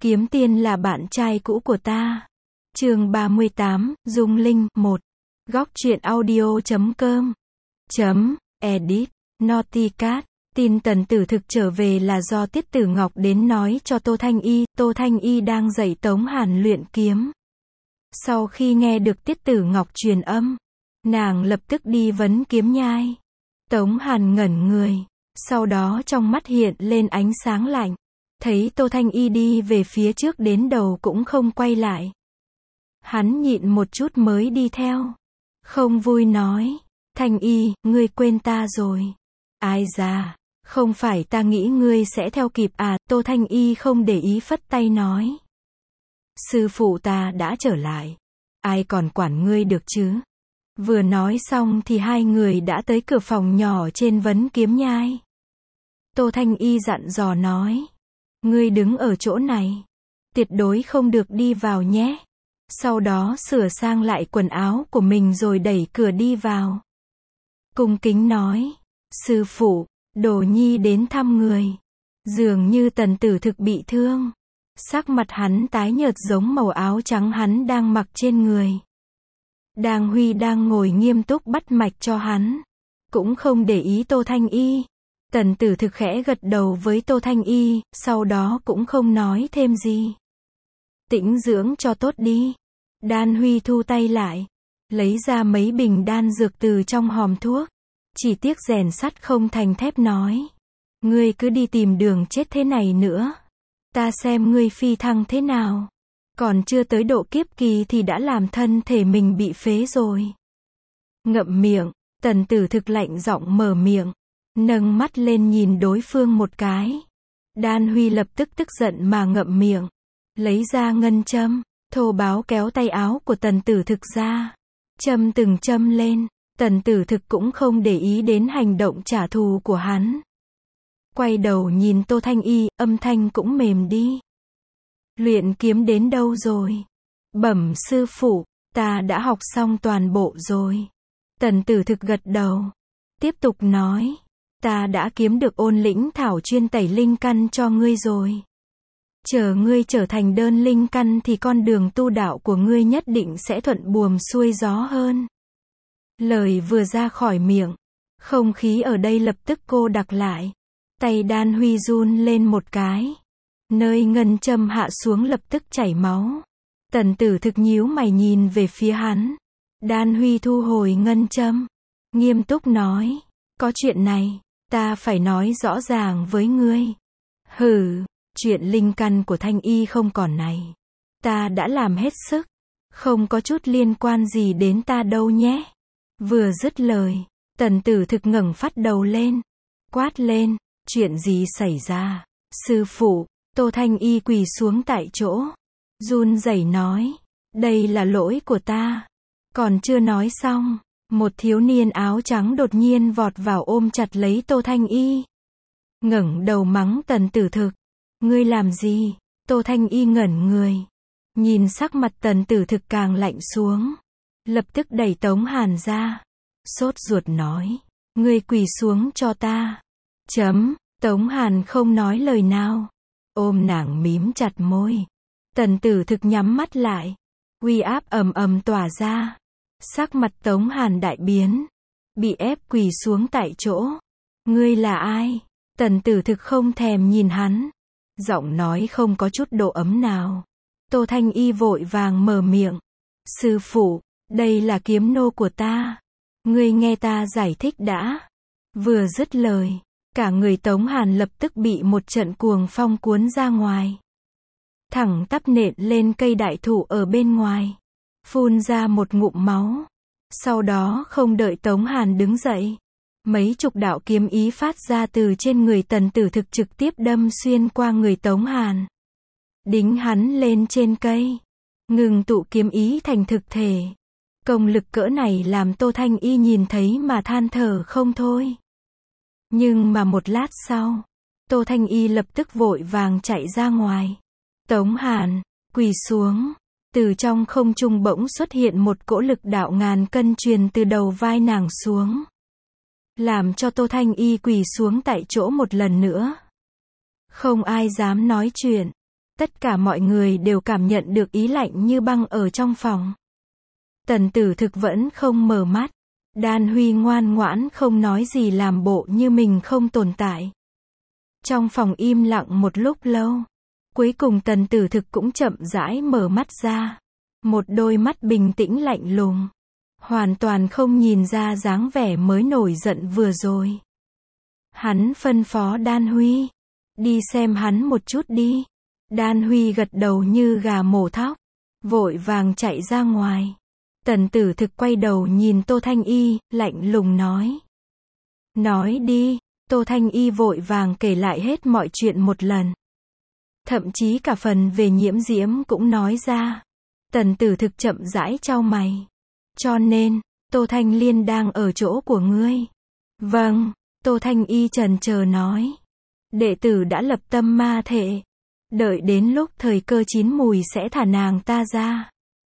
Kiếm Tiên là bạn trai cũ của ta. Chương 38, Dung Linh 1. Góc truyện audio.com .edit Naughty Cat. Tin Tần Tử Thực trở về là do Tiết Tử Ngọc đến nói cho Tô Thanh Y đang dạy Tống Hàn luyện kiếm. Sau khi nghe được Tiết Tử Ngọc truyền âm, nàng lập tức đi vấn kiếm nhai. Tống Hàn ngẩn người, sau đó trong mắt hiện lên ánh sáng lạnh, thấy Tô Thanh Y đi về phía trước đến đầu cũng không quay lại. Hắn nhịn một chút mới đi theo. Không vui nói, Thanh Y, ngươi quên ta rồi. Ai da, không phải ta nghĩ ngươi sẽ theo kịp à, Tô Thanh Y không để ý phất tay nói. Sư phụ ta đã trở lại, ai còn quản ngươi được chứ. Vừa nói xong thì hai người đã tới cửa phòng nhỏ trên vấn kiếm nhai. Tô Thanh Y dặn dò nói, ngươi đứng ở chỗ này, tuyệt đối không được đi vào nhé. Sau đó sửa sang lại quần áo của mình rồi đẩy cửa đi vào. Cung kính nói, sư phụ, Đồ Nhi đến thăm người. Dường như Tần Tử Thực bị thương. Sắc mặt hắn tái nhợt giống màu áo trắng hắn đang mặc trên người. Đang Huy đang ngồi nghiêm túc bắt mạch cho hắn. Cũng không để ý Tô Thanh Y. Tần Tử Thực khẽ gật đầu với Tô Thanh Y, sau đó cũng không nói thêm gì. Tĩnh dưỡng cho tốt đi. Đan Huy thu tay lại, lấy ra mấy bình đan dược từ trong hòm thuốc. Chỉ tiếc rèn sắt không thành thép nói, ngươi cứ đi tìm đường chết thế này nữa, ta xem ngươi phi thăng thế nào. Còn chưa tới độ kiếp kỳ thì đã làm thân thể mình bị phế rồi. Ngậm miệng, Tần Tử Thực lạnh giọng mở miệng, nâng mắt lên nhìn đối phương một cái. Đan Huy lập tức tức giận mà ngậm miệng, lấy ra ngân châm, thô báo kéo tay áo của Tần Tử Thực ra, châm từng châm lên. Tần Tử Thực cũng không để ý đến hành động trả thù của hắn. Quay đầu nhìn Tô Thanh Y, âm thanh cũng mềm đi. Luyện kiếm đến đâu rồi? Bẩm sư phụ, ta đã học xong toàn bộ rồi. Tần Tử Thực gật đầu. Tiếp tục nói, ta đã kiếm được Ôn Lĩnh Thảo chuyên tẩy linh căn cho ngươi rồi. Chờ ngươi trở thành đơn linh căn thì con đường tu đạo của ngươi nhất định sẽ thuận buồm xuôi gió hơn. Lời vừa ra khỏi miệng, không khí ở đây lập tức cô đặc lại. Tay Đan Huy run lên một cái. Nơi ngân châm hạ xuống lập tức chảy máu. Tần Tử Thực nhíu mày nhìn về phía hắn. Đan Huy thu hồi ngân châm, nghiêm túc nói, có chuyện này, ta phải nói rõ ràng với ngươi. Hừ, chuyện linh căn của Thanh Y không còn này. Ta đã làm hết sức, không có chút liên quan gì đến ta đâu nhé. Vừa dứt lời, Tần Tử Thực ngẩng phát đầu lên, quát lên, chuyện gì xảy ra? Sư phụ, Tô Thanh Y quỳ xuống tại chỗ, run rẩy nói, đây là lỗi của ta. Còn chưa nói xong, một thiếu niên áo trắng đột nhiên vọt vào ôm chặt lấy Tô Thanh Y. Ngẩng đầu mắng Tần Tử Thực, ngươi làm gì? Tô Thanh Y ngẩn người, nhìn sắc mặt Tần Tử Thực càng lạnh xuống. Lập tức đẩy Tống Hàn ra, sốt ruột nói, ngươi quỳ xuống cho ta. Tống Hàn không nói lời nào, ôm nàng mím chặt môi. Tần Tử Thực nhắm mắt lại, uy áp ầm ầm tỏa ra. Sắc mặt Tống Hàn đại biến, bị ép quỳ xuống tại chỗ. Ngươi là ai? Tần Tử Thực không thèm nhìn hắn, giọng nói không có chút độ ấm nào. Tô Thanh Y vội vàng mở miệng, sư phụ, đây là kiếm nô của ta. Ngươi nghe ta giải thích đã. Vừa dứt lời, cả người Tống Hàn lập tức bị một trận cuồng phong cuốn ra ngoài. Thẳng tắp nện lên cây đại thụ ở bên ngoài. Phun ra một ngụm máu. Sau đó không đợi Tống Hàn đứng dậy, mấy chục đạo kiếm ý phát ra từ trên người Tần Tử Thực trực tiếp đâm xuyên qua người Tống Hàn. Đính hắn lên trên cây. Ngừng tụ kiếm ý thành thực thể. Công lực cỡ này làm Tô Thanh Y nhìn thấy mà than thở không thôi. Nhưng mà một lát sau, Tô Thanh Y lập tức vội vàng chạy ra ngoài. Tống Hàn, quỳ xuống. Từ trong không trung bỗng xuất hiện một cỗ lực đạo ngàn cân truyền từ đầu vai nàng xuống. Làm cho Tô Thanh Y quỳ xuống tại chỗ một lần nữa. Không ai dám nói chuyện. Tất cả mọi người đều cảm nhận được ý lạnh như băng ở trong phòng. Tần Tử Thực vẫn không mở mắt. Đan Huy ngoan ngoãn không nói gì làm bộ như mình không tồn tại. Trong phòng im lặng một lúc lâu. Cuối cùng Tần Tử Thực cũng chậm rãi mở mắt ra. Một đôi mắt bình tĩnh lạnh lùng. Hoàn toàn không nhìn ra dáng vẻ mới nổi giận vừa rồi. Hắn phân phó Đan Huy. Đi xem hắn một chút đi. Đan Huy gật đầu như gà mổ thóc. Vội vàng chạy ra ngoài. Tần Tử Thực quay đầu nhìn Tô Thanh Y, lạnh lùng nói. Nói đi. Tô Thanh Y vội vàng kể lại hết mọi chuyện một lần. Thậm chí cả phần về Nhiễm Diễm cũng nói ra. Tần Tử Thực chậm rãi chau mày. Cho nên, Tô Thanh Liên đang ở chỗ của ngươi. Vâng, Tô Thanh Y chần chờ nói. Đệ tử đã lập tâm ma thể. Đợi đến lúc thời cơ chín mùi sẽ thả nàng ta ra.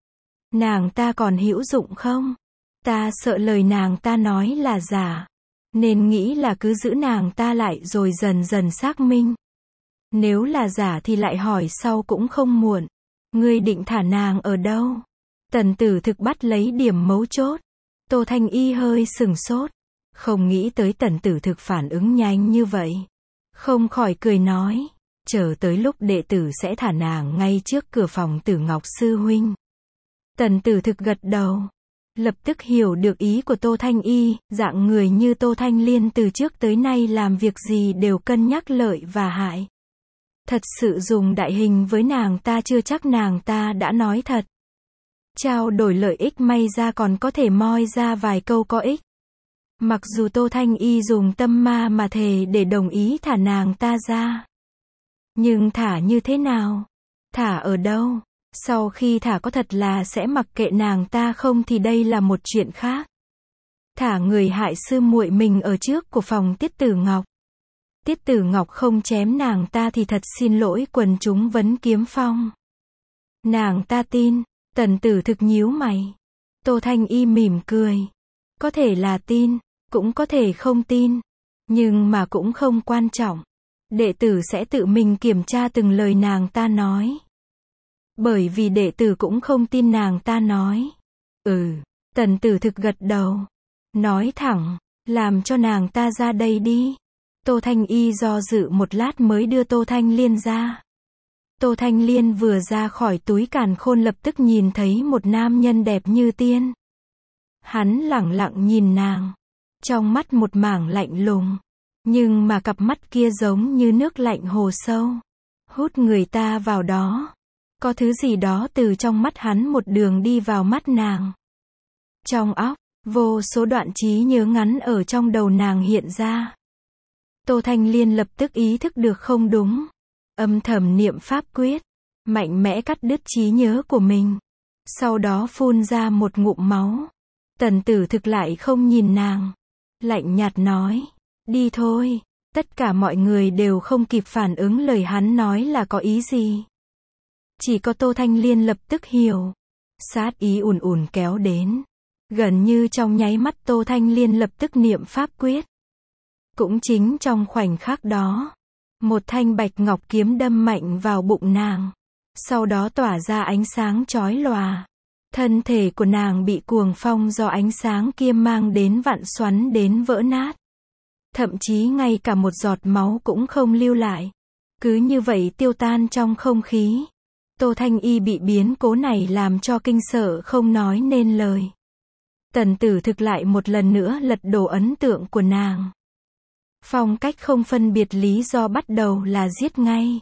Nàng ta còn hữu dụng không? Ta sợ lời nàng ta nói là giả. Nên nghĩ là cứ giữ nàng ta lại rồi dần dần xác minh. Nếu là giả thì lại hỏi sau cũng không muộn. Ngươi định thả nàng ở đâu? Tần Tử Thực bắt lấy điểm mấu chốt. Tô Thanh Y hơi sừng sốt. Không nghĩ tới Tần Tử Thực phản ứng nhanh như vậy. Không khỏi cười nói. Chờ tới lúc đệ tử sẽ thả nàng ngay trước cửa phòng Tử Ngọc sư huynh. Tần Tử Thực gật đầu. Lập tức hiểu được ý của Tô Thanh Y, dạng người như Tô Thanh Liên từ trước tới nay làm việc gì đều cân nhắc lợi và hại. Thật sự dùng đại hình với nàng ta chưa chắc nàng ta đã nói thật. Trao đổi lợi ích may ra còn có thể moi ra vài câu có ích. Mặc dù Tô Thanh Y dùng tâm ma mà thề để đồng ý thả nàng ta ra. Nhưng thả như thế nào? Thả ở đâu? Sau khi thả có thật là sẽ mặc kệ nàng ta không thì đây là một chuyện khác. Thả người hại sư muội mình ở trước của phòng Tiết Tử Ngọc. Tiết Tử Ngọc không chém nàng ta thì thật xin lỗi quần chúng Vấn Kiếm Phong. Nàng ta tin. Tần Tử Thực nhíu mày. Tô Thanh Y mỉm cười. Có thể là tin, cũng có thể không tin. Nhưng mà cũng không quan trọng. Đệ tử sẽ tự mình kiểm tra từng lời nàng ta nói. Bởi vì đệ tử cũng không tin nàng ta nói. Tần Tử Thực gật đầu. Nói thẳng, làm cho nàng ta ra đây đi. Tô Thanh Y do dự một lát mới đưa Tô Thanh Liên ra. Tô Thanh Liên vừa ra khỏi túi càn khôn lập tức nhìn thấy một nam nhân đẹp như tiên. Hắn lẳng lặng nhìn nàng. Trong mắt một mảng lạnh lùng. Nhưng mà cặp mắt kia giống như nước lạnh hồ sâu. Hút người ta vào đó. Có thứ gì đó từ trong mắt hắn một đường đi vào mắt nàng. Trong óc, vô số đoạn trí nhớ ngắn ở trong đầu nàng hiện ra. Tô Thanh Liên lập tức ý thức được không đúng. Âm thầm niệm pháp quyết. Mạnh mẽ cắt đứt trí nhớ của mình. Sau đó phun ra một ngụm máu. Tần Tử Thực lại không nhìn nàng. Lạnh nhạt nói. Đi thôi. Tất cả mọi người đều không kịp phản ứng lời hắn nói là có ý gì. Chỉ có Tô Thanh Liên lập tức hiểu. Sát ý ùn ùn kéo đến. Gần như trong nháy mắt Tô Thanh Liên lập tức niệm pháp quyết. Cũng chính trong khoảnh khắc đó. Một thanh bạch ngọc kiếm đâm mạnh vào bụng nàng. Sau đó tỏa ra ánh sáng chói lòa. Thân thể của nàng bị cuồng phong do ánh sáng kia mang đến vặn xoắn đến vỡ nát. Thậm chí ngay cả một giọt máu cũng không lưu lại. Cứ như vậy tiêu tan trong không khí. Tô Thanh Y bị biến cố này làm cho kinh sợ không nói nên lời. Tần Tử Thực lại một lần nữa lật đổ ấn tượng của nàng. Phong cách không phân biệt lý do bắt đầu là giết ngay.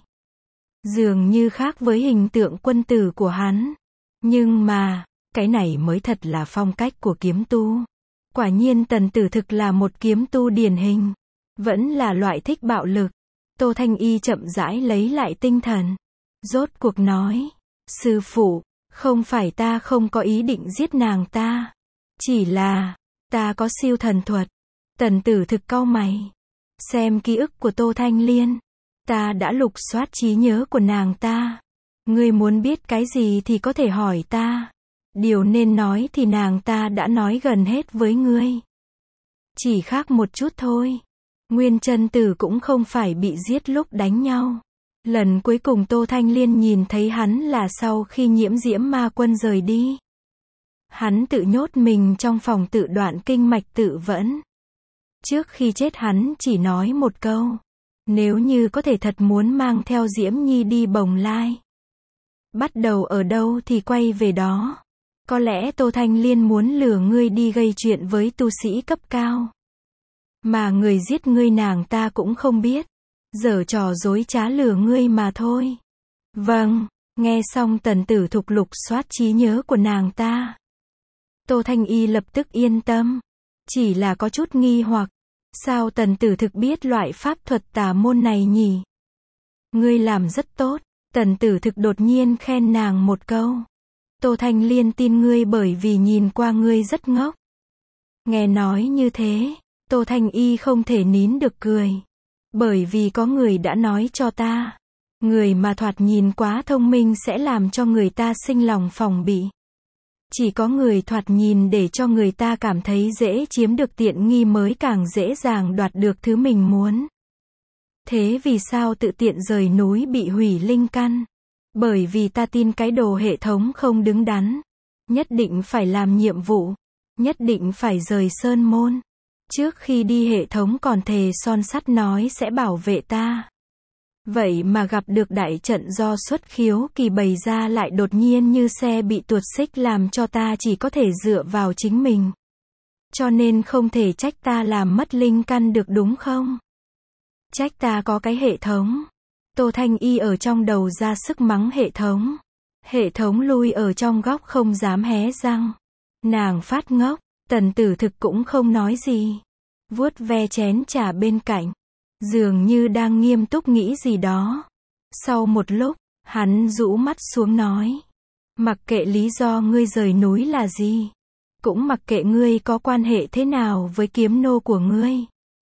Dường như khác với hình tượng quân tử của hắn. Nhưng mà, cái này mới thật là phong cách của kiếm tu. Quả nhiên Tần Tử Thực là một kiếm tu điển hình. Vẫn là loại thích bạo lực. Tô Thanh Y chậm rãi lấy lại tinh thần. Rốt cuộc nói. Sư phụ, không phải ta không có ý định giết nàng ta. Chỉ là, ta có siêu thần thuật. Tần Tử Thực cau mày. Xem ký ức của Tô Thanh Liên. Ta đã lục soát trí nhớ của nàng ta. Ngươi muốn biết cái gì thì có thể hỏi ta. Điều nên nói thì nàng ta đã nói gần hết với ngươi. Chỉ khác một chút thôi. Nguyên Chân Tử cũng không phải bị giết lúc đánh nhau. Lần cuối cùng Tô Thanh Liên nhìn thấy hắn là sau khi Nhiễm Diễm Ma Quân rời đi. Hắn tự nhốt mình trong phòng tự đoạn kinh mạch tự vẫn. Trước khi chết hắn chỉ nói một câu. Nếu như có thể thật muốn mang theo Diễm Nhi đi Bồng Lai. Bắt đầu ở đâu thì quay về đó. Có lẽ Tô Thanh Liên muốn lừa ngươi đi gây chuyện với tu sĩ cấp cao. Mà người giết ngươi nàng ta cũng không biết. Giở trò dối trá lừa ngươi mà thôi. Vâng, nghe xong Tần Tử Thục lục soát trí nhớ của nàng ta. Tô Thanh Y lập tức yên tâm. Chỉ là có chút nghi hoặc. Sao Tần Tử Thực biết loại pháp thuật tà môn này nhỉ? Ngươi làm rất tốt. Tần Tử Thực đột nhiên khen nàng một câu. Tô Thanh Liên tin ngươi bởi vì nhìn qua ngươi rất ngốc. Nghe nói như thế, Tô Thanh Y không thể nín được cười. Bởi vì có người đã nói cho ta. Người mà thoạt nhìn quá thông minh sẽ làm cho người ta sinh lòng phòng bị. Chỉ có người thoạt nhìn để cho người ta cảm thấy dễ chiếm được tiện nghi mới càng dễ dàng đoạt được thứ mình muốn. Thế vì sao tự tiện rời núi bị hủy linh căn? Bởi vì ta tin cái đồ hệ thống không đứng đắn. Nhất định phải làm nhiệm vụ. Nhất định phải rời sơn môn. Trước khi đi hệ thống còn thề son sắt nói sẽ bảo vệ ta. Vậy mà gặp được đại trận do xuất khiếu kỳ bày ra lại đột nhiên như xe bị tuột xích làm cho ta chỉ có thể dựa vào chính mình. Cho nên không thể trách ta làm mất linh căn được đúng không? Trách ta có cái hệ thống. Tô Thanh Y ở trong đầu ra sức mắng hệ thống. Hệ thống lui ở trong góc không dám hé răng. Nàng phát ngốc, Tần Tử Thực cũng không nói gì. Vuốt ve chén trà bên cạnh. Dường như đang nghiêm túc nghĩ gì đó. Sau một lúc, hắn rũ mắt xuống nói. Mặc kệ lý do ngươi rời núi là gì. Cũng mặc kệ ngươi có quan hệ thế nào với kiếm nô của ngươi.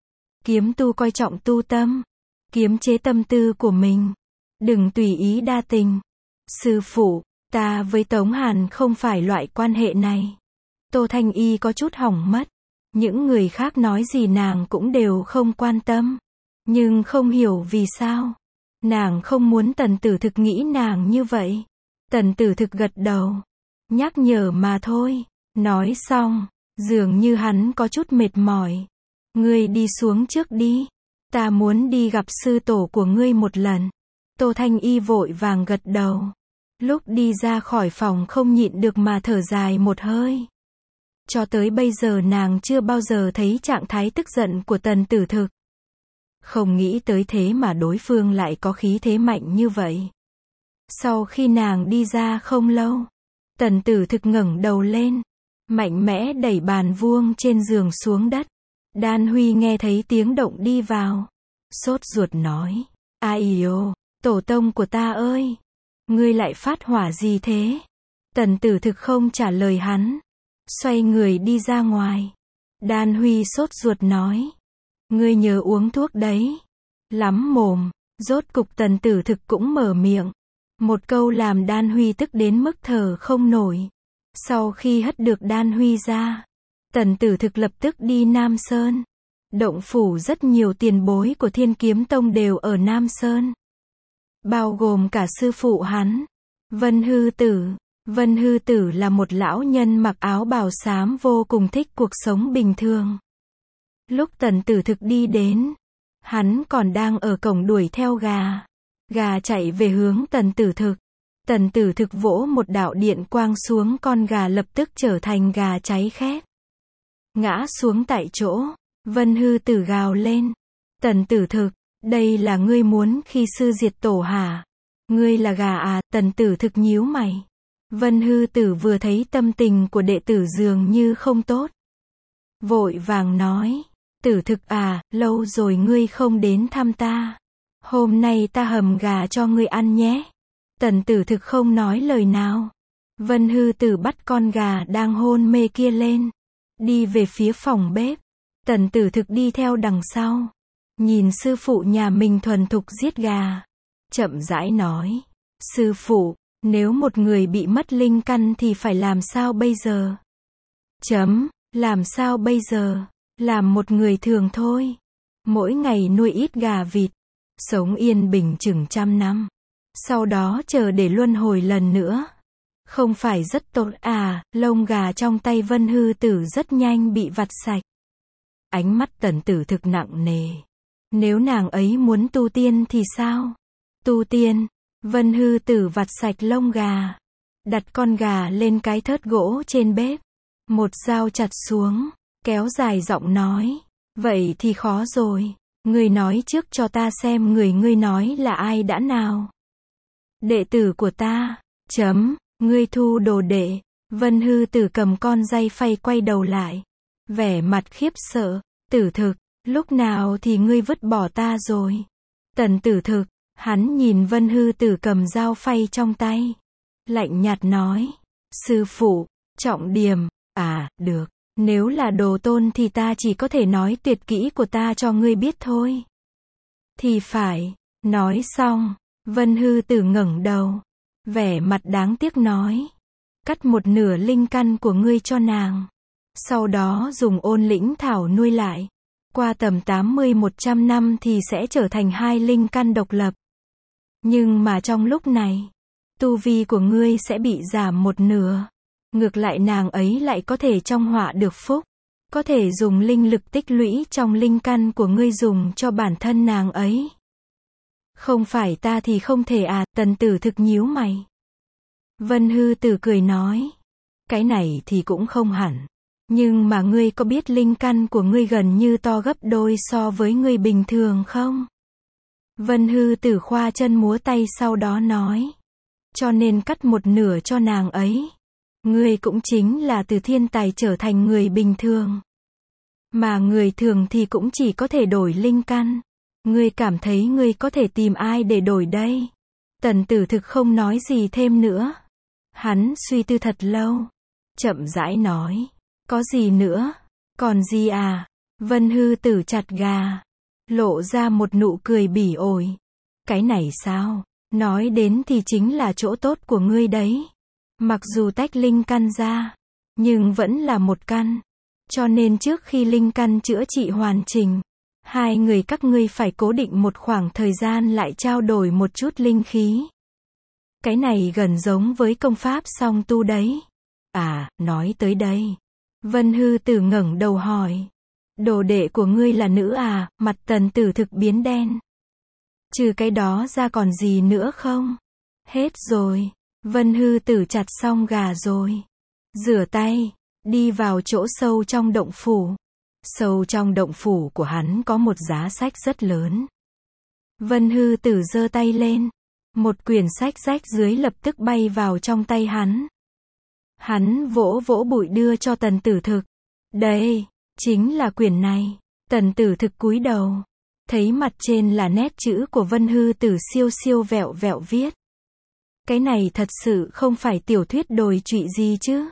Kiếm tu coi trọng tu tâm. Kiềm chế tâm tư của mình. Đừng tùy ý đa tình. Sư phụ, ta với Tống Hàn không phải loại quan hệ này. Tô Thanh Y có chút hỏng mất. Những người khác nói gì nàng cũng đều không quan tâm. Nhưng không hiểu vì sao. Nàng không muốn Tần Tử Thực nghĩ nàng như vậy. Tần Tử Thực gật đầu. Nhắc nhở mà thôi. Nói xong, dường như hắn có chút mệt mỏi. Ngươi đi xuống trước đi. Ta muốn đi gặp sư tổ của ngươi một lần. Tô Thanh Y vội vàng gật đầu. Lúc đi ra khỏi phòng không nhịn được mà thở dài một hơi. Cho tới bây giờ nàng chưa bao giờ thấy trạng thái tức giận của Tần Tử Thực. Không nghĩ tới thế mà đối phương lại có khí thế mạnh như vậy. Sau khi nàng đi ra không lâu, Tần Tử Thực ngẩng đầu lên, mạnh mẽ đẩy bàn vuông trên giường xuống đất. Đan Huy nghe thấy tiếng động đi vào. Sốt ruột nói. Ai ô, tổ tông của ta ơi. Ngươi lại phát hỏa gì thế? Tần Tử Thực không trả lời hắn. Xoay người đi ra ngoài. Đan Huy sốt ruột nói. Ngươi nhớ uống thuốc đấy. Lắm mồm. Rốt cục Tần Tử Thực cũng mở miệng. Một câu làm Đan Huy tức đến mức thở không nổi. Sau khi hất được Đan Huy ra, Tần Tử Thực lập tức đi Nam Sơn. Động phủ rất nhiều tiền bối của Thiên Kiếm Tông đều ở Nam Sơn. Bao gồm cả sư phụ hắn, Vân Hư Tử. Vân Hư Tử là một lão nhân mặc áo bào xám vô cùng thích cuộc sống bình thường. Lúc Tần Tử Thực đi đến, hắn còn đang ở cổng đuổi theo gà. Gà chạy về hướng Tần Tử Thực. Tần Tử Thực vỗ một đạo điện quang xuống con gà lập tức trở thành gà cháy khét. Ngã xuống tại chỗ. Vân Hư Tử gào lên. Tần Tử Thực, đây là ngươi muốn khi sư diệt tổ hả? Ngươi là gà à? Tần Tử Thực nhíu mày. Vân Hư Tử vừa thấy tâm tình của đệ tử dường như không tốt. Vội vàng nói. Tử Thực à, lâu rồi ngươi không đến thăm ta. Hôm nay ta hầm gà cho ngươi ăn nhé. Tần Tử Thực không nói lời nào. Vân Hư Tử bắt con gà đang hôn mê kia lên. Đi về phía phòng bếp. Tần Tử Thực đi theo đằng sau. Nhìn sư phụ nhà mình thuần thục giết gà. Chậm rãi nói. Sư phụ, nếu một người bị mất linh căn thì phải làm sao bây giờ? Làm sao bây giờ? Làm một người thường thôi. Mỗi ngày nuôi ít gà vịt. sống yên bình chừng 100 năm. Sau đó chờ để luân hồi lần nữa. Không phải rất tốt à, lông gà trong tay Vân Hư Tử rất nhanh bị vặt sạch. Ánh mắt Tần Tử Thực nặng nề. Nếu nàng ấy muốn tu tiên thì sao? Tu tiên, Vân Hư Tử vặt sạch lông gà. Đặt con gà lên cái thớt gỗ trên bếp. Một dao chặt xuống, kéo dài giọng nói. Vậy thì khó rồi. Ngươi nói trước cho ta xem người ngươi nói là ai đã nào. Đệ tử của ta. Ngươi thu đồ đệ. Vân Hư Tử cầm con dây phay quay đầu lại. Vẻ mặt khiếp sợ. Tử Thực, lúc nào thì ngươi vứt bỏ ta rồi? Tần Tử Thực, hắn nhìn Vân Hư Tử cầm dao phay trong tay. Lạnh nhạt nói. Sư phụ, trọng điểm. À, được. Nếu là đồ tôn thì ta chỉ có thể nói tuyệt kỹ của ta cho ngươi biết thôi. Thì phải. Nói xong, Vân Hư Tử ngẩng đầu. Vẻ mặt đáng tiếc nói. Cắt một nửa linh căn của ngươi cho nàng. Sau đó dùng Ôn Lĩnh Thảo nuôi lại. Qua tầm 80-100 năm thì sẽ trở thành 2 linh căn độc lập. Nhưng mà trong lúc này, tu vi của ngươi sẽ bị giảm một nửa. Ngược lại nàng ấy lại có thể trong họa được phúc. Có thể dùng linh lực tích lũy trong linh căn của ngươi dùng cho bản thân nàng ấy. Không phải ta thì không thể à, Tần Tử Thực nhíu mày. Vân Hư Tử cười nói. Cái này thì cũng không hẳn. Nhưng mà ngươi có biết linh căn của ngươi gần như to gấp đôi so với người bình thường không? Vân Hư Tử khoa chân múa tay sau đó nói. Cho nên cắt một nửa cho nàng ấy. Ngươi cũng chính là từ thiên tài trở thành người bình thường. Mà người thường thì cũng chỉ có thể đổi linh căn. Ngươi cảm thấy ngươi có thể tìm ai để đổi đây? Tần Tử Thực không nói gì thêm nữa. Hắn suy tư thật lâu. Chậm rãi nói. Có gì nữa? Còn gì à? Vân Hư Tử chặt gà. Lộ ra một nụ cười bỉ ổi. Cái này sao? Nói đến thì chính là chỗ tốt của ngươi đấy. Mặc dù tách linh căn ra, nhưng vẫn là một căn. Cho nên trước khi linh căn chữa trị hoàn chỉnh, hai người các ngươi phải cố định một khoảng thời gian lại trao đổi một chút linh khí. Cái này gần giống với công pháp song tu đấy. À, nói tới đây. Vân Hư Tử ngẩng đầu hỏi. Đồ đệ của ngươi là nữ à? Mặt Tần Tử Thực biến đen. Trừ cái đó ra còn gì nữa không? Hết rồi. Vân Hư Tử chặt xong gà rồi. Rửa tay. Đi vào chỗ sâu trong động phủ. Sâu trong động phủ của hắn có một giá sách rất lớn. Vân Hư Tử giơ tay lên. Một quyển sách rách dưới lập tức bay vào trong tay hắn. Hắn vỗ vỗ bụi đưa cho Tần Tử Thực. Đây, chính là quyển này. Tần Tử Thực cúi đầu. Thấy mặt trên là nét chữ của Vân Hư Tử siêu siêu vẹo vẹo viết. Cái này thật sự không phải tiểu thuyết đồi trụy gì chứ.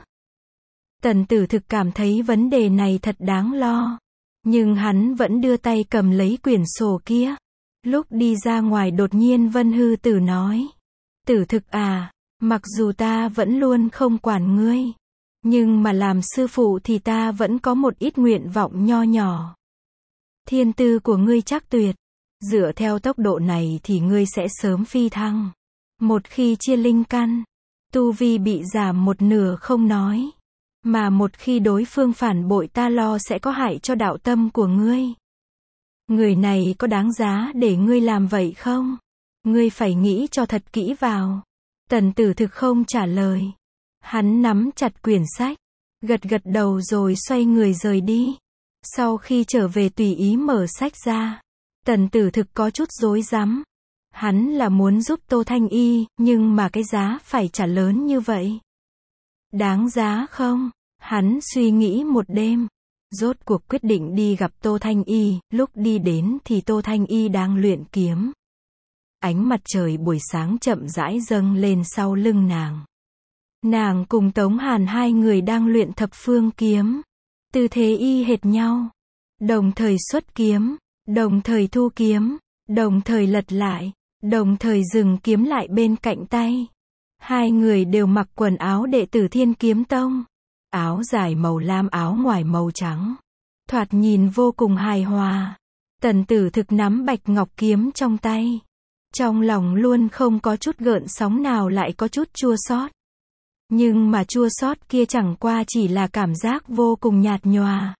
Tần Tử Thực cảm thấy vấn đề này thật đáng lo. Nhưng hắn vẫn đưa tay cầm lấy quyển sổ kia. Lúc đi ra ngoài đột nhiên Vân Hư Tử nói. Tử Thực à, mặc dù ta vẫn luôn không quản ngươi. Nhưng mà làm sư phụ thì ta vẫn có một ít nguyện vọng nho nhỏ. Thiên tư của ngươi chắc tuyệt. Dựa theo tốc độ này thì ngươi sẽ sớm phi thăng. Một khi chia linh căn, tu vi bị giảm một nửa không nói. Mà một khi đối phương phản bội ta lo sẽ có hại cho đạo tâm của ngươi. Người này có đáng giá để ngươi làm vậy không? Ngươi phải nghĩ cho thật kỹ vào. Tần Tử Thực không trả lời. Hắn nắm chặt quyển sách, gật gật đầu rồi xoay người rời đi. Sau khi trở về tùy ý mở sách ra. Tần Tử Thực có chút rối rắm. Hắn là muốn giúp Tô Thanh Y, nhưng mà cái giá phải trả lớn như vậy. Đáng giá không? Hắn suy nghĩ một đêm. Rốt cuộc quyết định đi gặp Tô Thanh Y, lúc đi đến thì Tô Thanh Y đang luyện kiếm. Ánh mặt trời buổi sáng chậm rãi dâng lên sau lưng nàng. Nàng cùng Tống Hàn hai người đang luyện thập phương kiếm. Tư thế y hệt nhau. Đồng thời xuất kiếm, đồng thời thu kiếm, đồng thời lật lại, đồng thời dừng kiếm lại bên cạnh tay. Hai người đều mặc quần áo đệ tử Thiên Kiếm Tông. Áo dài màu lam, áo ngoài màu trắng. Thoạt nhìn vô cùng hài hòa. Tần Tử Thực nắm bạch ngọc kiếm trong tay. Trong lòng luôn không có chút gợn sóng nào, lại có chút chua xót. Nhưng mà chua xót kia chẳng qua chỉ là cảm giác vô cùng nhạt nhòa.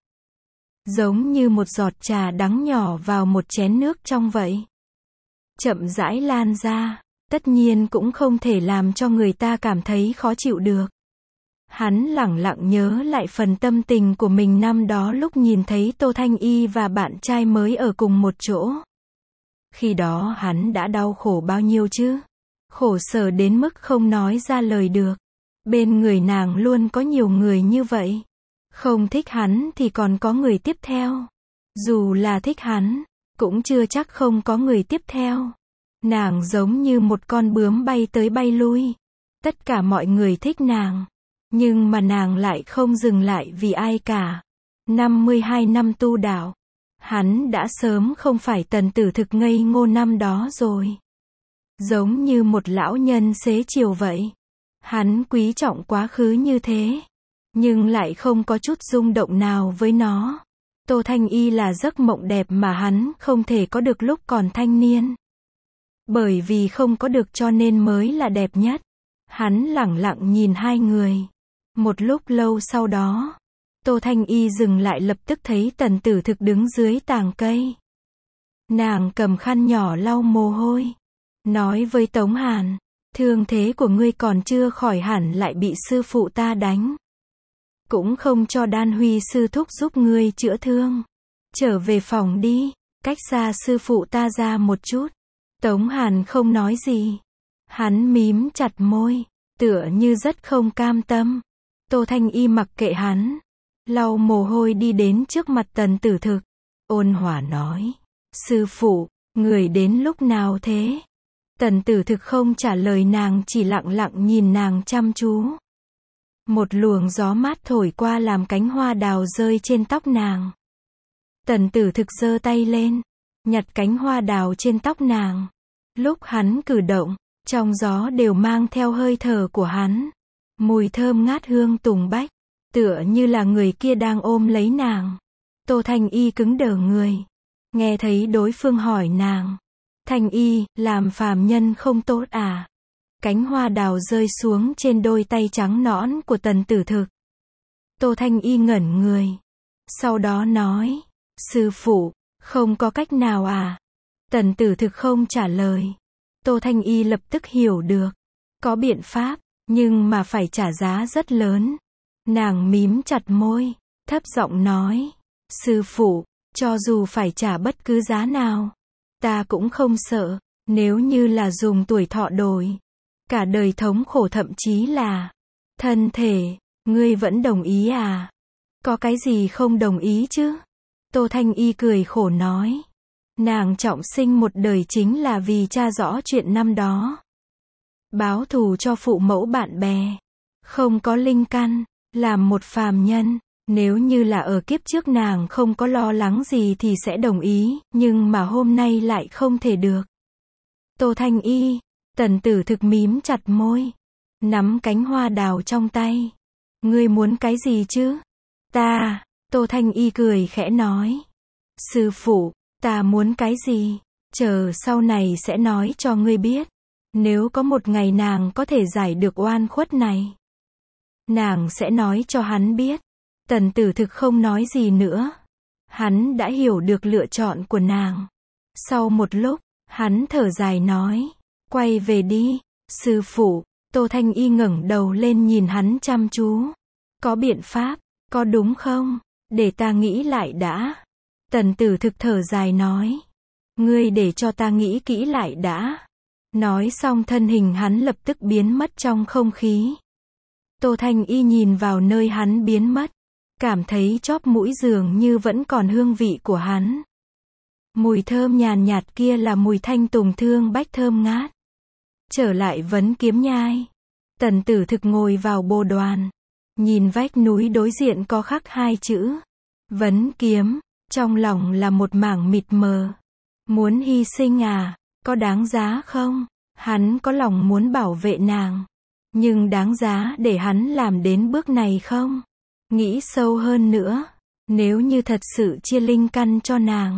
Giống như một giọt trà đắng nhỏ vào một chén nước trong vậy. Chậm rãi lan ra, tất nhiên cũng không thể làm cho người ta cảm thấy khó chịu được. Hắn lẳng lặng nhớ lại phần tâm tình của mình năm đó lúc nhìn thấy Tô Thanh Y và bạn trai mới ở cùng một chỗ. Khi đó hắn đã đau khổ bao nhiêu chứ? Khổ sở đến mức không nói ra lời được. Bên người nàng luôn có nhiều người như vậy. Không thích hắn thì còn có người tiếp theo. Dù là thích hắn, cũng chưa chắc không có người tiếp theo. Nàng giống như một con bướm bay tới bay lui. Tất cả mọi người thích nàng. Nhưng mà nàng lại không dừng lại vì ai cả. 52 năm tu đạo. Hắn đã sớm không phải Tần Tử Thực ngây ngô năm đó rồi. Giống như một lão nhân xế chiều vậy. Hắn quý trọng quá khứ như thế. Nhưng lại không có chút rung động nào với nó. Tô Thanh Y là giấc mộng đẹp mà hắn không thể có được lúc còn thanh niên. Bởi vì không có được cho nên mới là đẹp nhất. Hắn lẳng lặng nhìn hai người. Một lúc lâu sau đó, Tô Thanh Y dừng lại, lập tức thấy Tần Tử Thực đứng dưới tàng cây. Nàng cầm khăn nhỏ lau mồ hôi. Nói với Tống Hàn, thương thế của ngươi còn chưa khỏi hẳn lại bị sư phụ ta đánh. Cũng không cho Đan Huy sư thúc giúp ngươi chữa thương. Trở về phòng đi, cách xa sư phụ ta ra một chút. Tống Hàn không nói gì. Hắn mím chặt môi, tựa như rất không cam tâm. Tô Thanh Y mặc kệ hắn, lau mồ hôi đi đến trước mặt Tần Tử Thực, ôn hòa nói, sư phụ, người đến lúc nào thế? Tần Tử Thực không trả lời nàng, chỉ lặng lặng nhìn nàng chăm chú. Một luồng gió mát thổi qua làm cánh hoa đào rơi trên tóc nàng. Tần Tử Thực giơ tay lên, nhặt cánh hoa đào trên tóc nàng. Lúc hắn cử động, trong gió đều mang theo hơi thở của hắn. Mùi thơm ngát hương tùng bách, tựa như là người kia đang ôm lấy nàng. Tô Thanh Y cứng đờ người. Nghe thấy đối phương hỏi nàng, Thanh Y, làm phàm nhân không tốt à? Cánh hoa đào rơi xuống trên đôi tay trắng nõn của Tần Tử Thực. Tô Thanh Y ngẩn người. Sau đó nói, sư phụ, không có cách nào à? Tần Tử Thực không trả lời. Tô Thanh Y lập tức hiểu được. Có biện pháp, nhưng mà phải trả giá rất lớn. Nàng mím chặt môi, thấp giọng nói, sư phụ, cho dù phải trả bất cứ giá nào, ta cũng không sợ. Nếu như là dùng tuổi thọ đổi cả đời thống khổ, thậm chí là thân thể, ngươi vẫn đồng ý à? Có cái gì không đồng ý chứ? Tô Thanh Y cười khổ nói. Nàng trọng sinh một đời chính là vì tra rõ chuyện năm đó. Báo thù cho phụ mẫu bạn bè. Không có linh căn, làm một phàm nhân. Nếu như là ở kiếp trước nàng không có lo lắng gì thì sẽ đồng ý, nhưng mà hôm nay lại không thể được. Tô Thanh Y, Tần Tử Thực mím chặt môi, nắm cánh hoa đào trong tay. Ngươi muốn cái gì chứ? Ta, Tô Thanh Y cười khẽ nói. Sư phụ, ta muốn cái gì? Chờ sau này sẽ nói cho ngươi biết. Nếu có một ngày nàng có thể giải được oan khuất này, nàng sẽ nói cho hắn biết. Tần Tử Thực không nói gì nữa. Hắn đã hiểu được lựa chọn của nàng. Sau một lúc, hắn thở dài nói, quay về đi, sư phụ. Tô Thanh Y ngẩng đầu lên nhìn hắn chăm chú. Có biện pháp, có đúng không? Để ta nghĩ lại đã. Tần Tử Thực thở dài nói, ngươi để cho ta nghĩ kỹ lại đã. Nói xong thân hình hắn lập tức biến mất trong không khí. Tô Thanh Y nhìn vào nơi hắn biến mất, cảm thấy chóp mũi dường như vẫn còn hương vị của hắn. Mùi thơm nhàn nhạt kia là mùi thanh tùng thương bách thơm ngát. Trở lại Vấn Kiếm Nhai, Tần Tử Thực ngồi vào bồ đoàn, nhìn vách núi đối diện có khắc hai chữ Vấn Kiếm, trong lòng là một mảng mịt mờ. Muốn hy sinh à? Có đáng giá không? Hắn có lòng muốn bảo vệ nàng, nhưng đáng giá để hắn làm đến bước này không? Nghĩ sâu hơn nữa, nếu như thật sự chia linh căn cho nàng,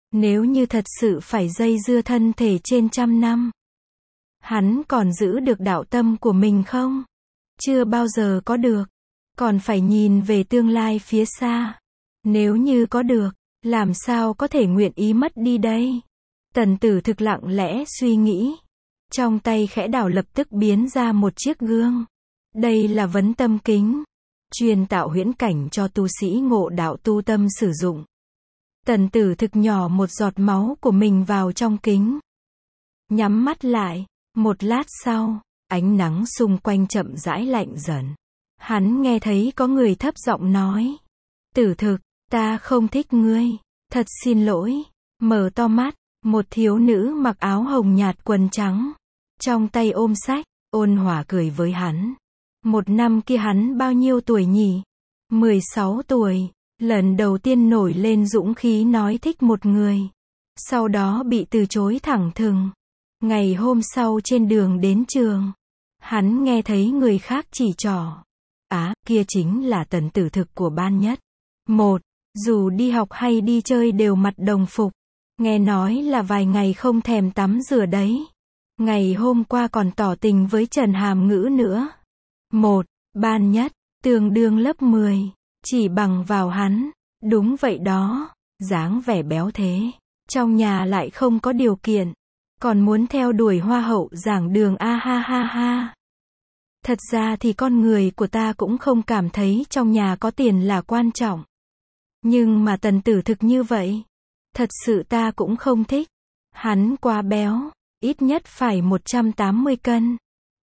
Nếu như thật sự phải dây dưa thân thể trên 100 năm, hắn còn giữ được đạo tâm của mình không? Chưa bao giờ có được. Còn phải nhìn về tương lai phía xa. Nếu như có được, làm sao có thể nguyện ý mất đi đây? Tần Tử Thực lặng lẽ suy nghĩ. Trong tay khẽ đảo lập tức biến ra một chiếc gương. Đây là vấn tâm kính, chuyên tạo huyễn cảnh cho tu sĩ ngộ đạo tu tâm sử dụng. Tần Tử Thực nhỏ một giọt máu của mình vào trong kính. Nhắm mắt lại. Một lát sau, ánh nắng xung quanh chậm rãi lạnh dần. Hắn nghe thấy có người thấp giọng nói. Tử Thực, ta không thích ngươi. Thật xin lỗi. Mở to mắt, một thiếu nữ mặc áo hồng nhạt quần trắng. Trong tay ôm sách, ôn hòa cười với hắn. Một năm kia hắn bao nhiêu tuổi nhỉ? 16 tuổi. Lần đầu tiên nổi lên dũng khí nói thích một người. Sau đó bị từ chối thẳng thừng. Ngày hôm sau trên đường đến trường, hắn nghe thấy người khác chỉ trỏ. Kia chính là Tần Tử Thực của ban nhất. Dù đi học hay đi chơi đều mặc đồng phục. Nghe nói là vài ngày không thèm tắm rửa đấy. Ngày hôm qua còn tỏ tình với Trần Hàm Ngữ nữa. Ban nhất, tương đương lớp 10. Chỉ bằng vào hắn. Đúng vậy đó. Dáng vẻ béo thế. Trong nhà lại không có điều kiện. Còn muốn theo đuổi hoa hậu giảng đường ha. Thật ra thì con người của ta cũng không cảm thấy trong nhà có tiền là quan trọng. Nhưng mà Tần Tử Thực như vậy. Thật sự ta cũng không thích. Hắn quá béo. Ít nhất phải 180 cân.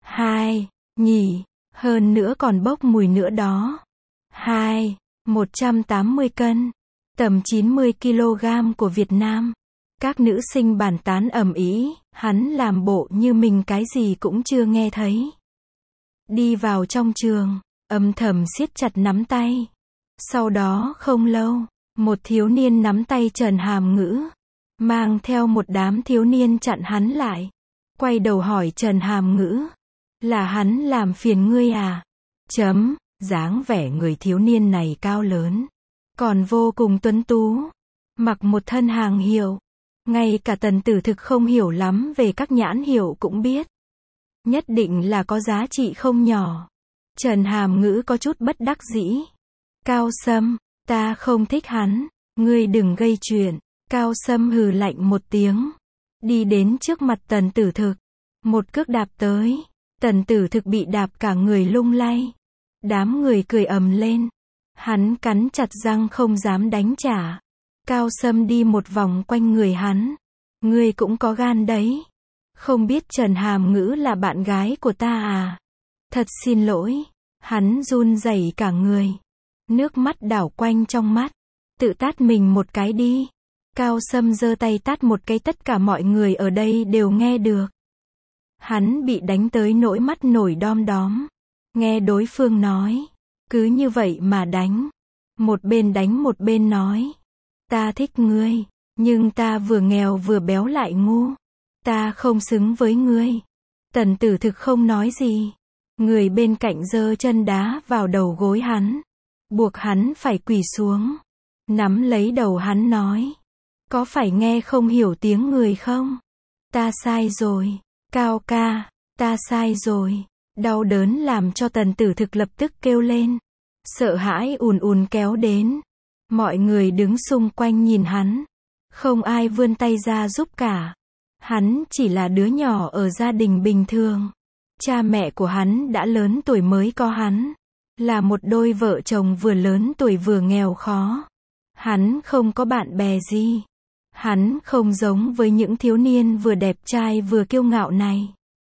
Hơn nữa còn bốc mùi nữa đó. 180 cân. Tầm 90 kg của Việt Nam. Các nữ sinh bàn tán ầm ĩ, hắn làm bộ như mình cái gì cũng chưa nghe thấy. Đi vào trong trường, âm thầm siết chặt nắm tay. Sau đó không lâu, một thiếu niên nắm tay Trần Hàm Ngữ, mang theo một đám thiếu niên chặn hắn lại. Quay đầu hỏi Trần Hàm Ngữ, là hắn làm phiền ngươi à? Dáng vẻ người thiếu niên này cao lớn, còn vô cùng tuấn tú, mặc một thân hàng hiệu. Ngay cả Tần Tử Thực không hiểu lắm về các nhãn hiệu cũng biết. Nhất định là có giá trị không nhỏ. Trần Hàm Ngữ có chút bất đắc dĩ. Cao Sâm, ta không thích hắn. Ngươi đừng gây chuyện. Cao Sâm hừ lạnh một tiếng. Đi đến trước mặt Tần Tử Thực. Một cước đạp tới. Tần Tử Thực bị đạp cả người lung lay. Đám người cười ầm lên. Hắn cắn chặt răng không dám đánh trả. Cao Sâm đi một vòng quanh người hắn. Ngươi cũng có gan đấy. Không biết Trần Hàm Ngữ là bạn gái của ta à? Thật xin lỗi. Hắn run rẩy cả người. Nước mắt đảo quanh trong mắt. Tự tát mình một cái đi. Cao Sâm giơ tay tát một cái, tất cả mọi người ở đây đều nghe được. Hắn bị đánh tới nỗi mắt nổi đom đóm. Nghe đối phương nói. Cứ như vậy mà đánh. Một bên đánh một bên nói. Ta thích ngươi. Nhưng ta vừa nghèo vừa béo lại ngu. Ta không xứng với ngươi. Tần Tử Thực không nói gì. Người bên cạnh giơ chân đá vào đầu gối hắn. Buộc hắn phải quỳ xuống. Nắm lấy đầu hắn nói. Có phải nghe không hiểu tiếng người không? Ta sai rồi. Cao ca. Ta sai rồi. Đau đớn làm cho Tần Tử Thực lập tức kêu lên. Sợ hãi ùn ùn kéo đến. Mọi người đứng xung quanh nhìn hắn. Không ai vươn tay ra giúp cả. Hắn chỉ là đứa nhỏ ở gia đình bình thường. Cha mẹ của hắn đã lớn tuổi mới có hắn. Là một đôi vợ chồng vừa lớn tuổi vừa nghèo khó. Hắn không có bạn bè gì. Hắn không giống với những thiếu niên vừa đẹp trai vừa kiêu ngạo này.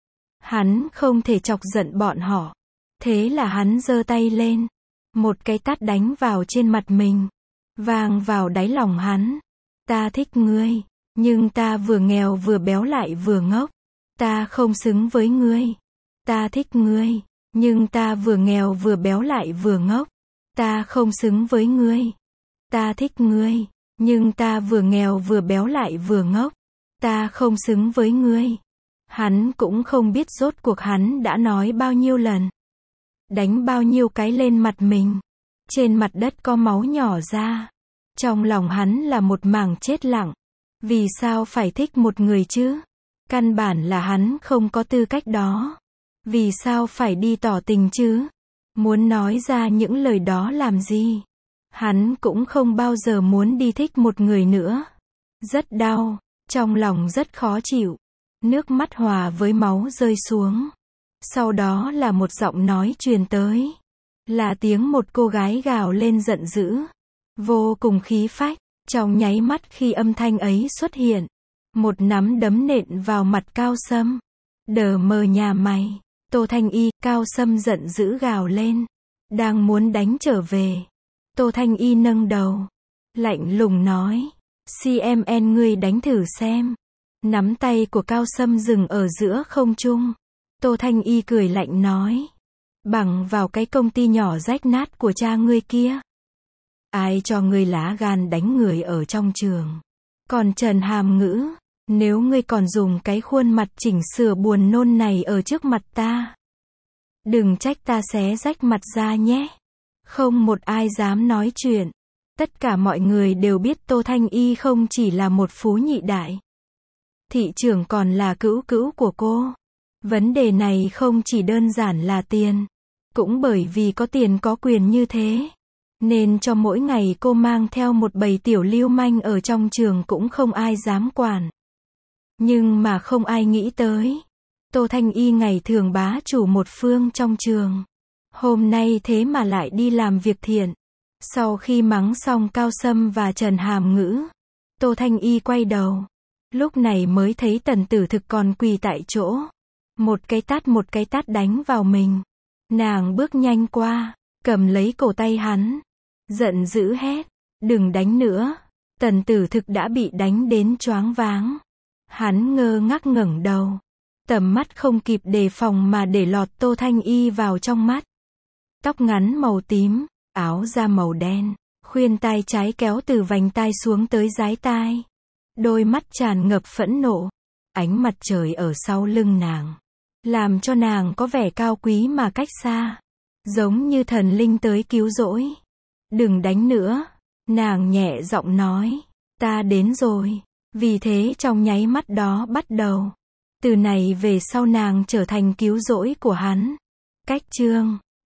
Hắn không thể chọc giận bọn họ. Thế là hắn giơ tay lên. Một cái tát đánh vào trên mặt mình. Vang vào đáy lòng hắn. Ta thích ngươi. Nhưng ta vừa nghèo vừa béo lại vừa ngốc. Ta không xứng với ngươi. Ta thích ngươi. Nhưng ta vừa nghèo vừa béo lại vừa ngốc. Ta không xứng với ngươi. Ta thích ngươi. Nhưng ta vừa nghèo vừa béo lại vừa ngốc. Ta không xứng với ngươi. Hắn cũng không biết rốt cuộc hắn đã nói bao nhiêu lần. Đánh bao nhiêu cái lên mặt mình. Trên mặt đất có máu nhỏ ra. Trong lòng hắn là một mảng chết lặng. Vì sao phải thích một người chứ? Căn bản là hắn không có tư cách đó. Vì sao phải đi tỏ tình chứ? Muốn nói ra những lời đó làm gì? Hắn cũng không bao giờ muốn đi thích một người nữa. Rất đau, trong lòng rất khó chịu. Nước mắt hòa với máu rơi xuống. Sau đó là một giọng nói truyền tới. Là tiếng một cô gái gào lên giận dữ. Vô cùng khí phách. Trong nháy mắt khi âm thanh ấy xuất hiện, một nắm đấm nện vào mặt Cao Sâm. Đờ mờ nhà mày. Tô Thanh Y, Cao Sâm giận dữ gào lên. Đang muốn đánh trở về. Tô Thanh Y nâng đầu. Lạnh lùng nói. CMN ngươi đánh thử xem. Nắm tay của Cao Sâm dừng ở giữa không trung. Tô Thanh Y cười lạnh nói. Bằng vào cái công ty nhỏ rách nát của cha ngươi kia. Ai cho ngươi lá gan đánh người ở trong trường? Còn Trần Hàm Ngữ, nếu ngươi còn dùng cái khuôn mặt chỉnh sửa buồn nôn này ở trước mặt ta, đừng trách ta xé rách mặt ra nhé. Không một ai dám nói chuyện. Tất cả mọi người đều biết Tô Thanh Y không chỉ là một phú nhị đại. Thị trưởng còn là cữu cữu của cô. Vấn đề này không chỉ đơn giản là tiền. Cũng bởi vì có tiền có quyền như thế. Nên cho mỗi ngày cô mang theo một bầy tiểu lưu manh ở trong trường cũng không ai dám quản. Nhưng mà không ai nghĩ tới. Tô Thanh Y ngày thường bá chủ một phương trong trường. Hôm nay thế mà lại đi làm việc thiện. Sau khi mắng xong Cao Sâm và Trần Hàm Ngữ, Tô Thanh Y quay đầu. Lúc này mới thấy Tần Tử Thực còn quỳ tại chỗ. Một cái tát đánh vào mình. Nàng bước nhanh qua, cầm lấy cổ tay hắn. Giận dữ hét. Đừng đánh nữa. Tần Tử Thực đã bị đánh đến choáng váng. Hắn ngơ ngác ngẩng đầu. Tầm mắt không kịp đề phòng mà để lọt Tô Thanh Y vào trong mắt. Tóc ngắn màu tím, áo da màu đen, khuyên tai trái kéo từ vành tai xuống tới dái tai. Đôi mắt tràn ngập phẫn nộ. Ánh mặt trời ở sau lưng nàng, làm cho nàng có vẻ cao quý mà cách xa. Giống như thần linh tới cứu rỗi. Đừng đánh nữa. Nàng nhẹ giọng nói. Ta đến rồi. Vì thế trong nháy mắt đó bắt đầu. Từ này về sau nàng trở thành cứu rỗi của hắn. Cách chương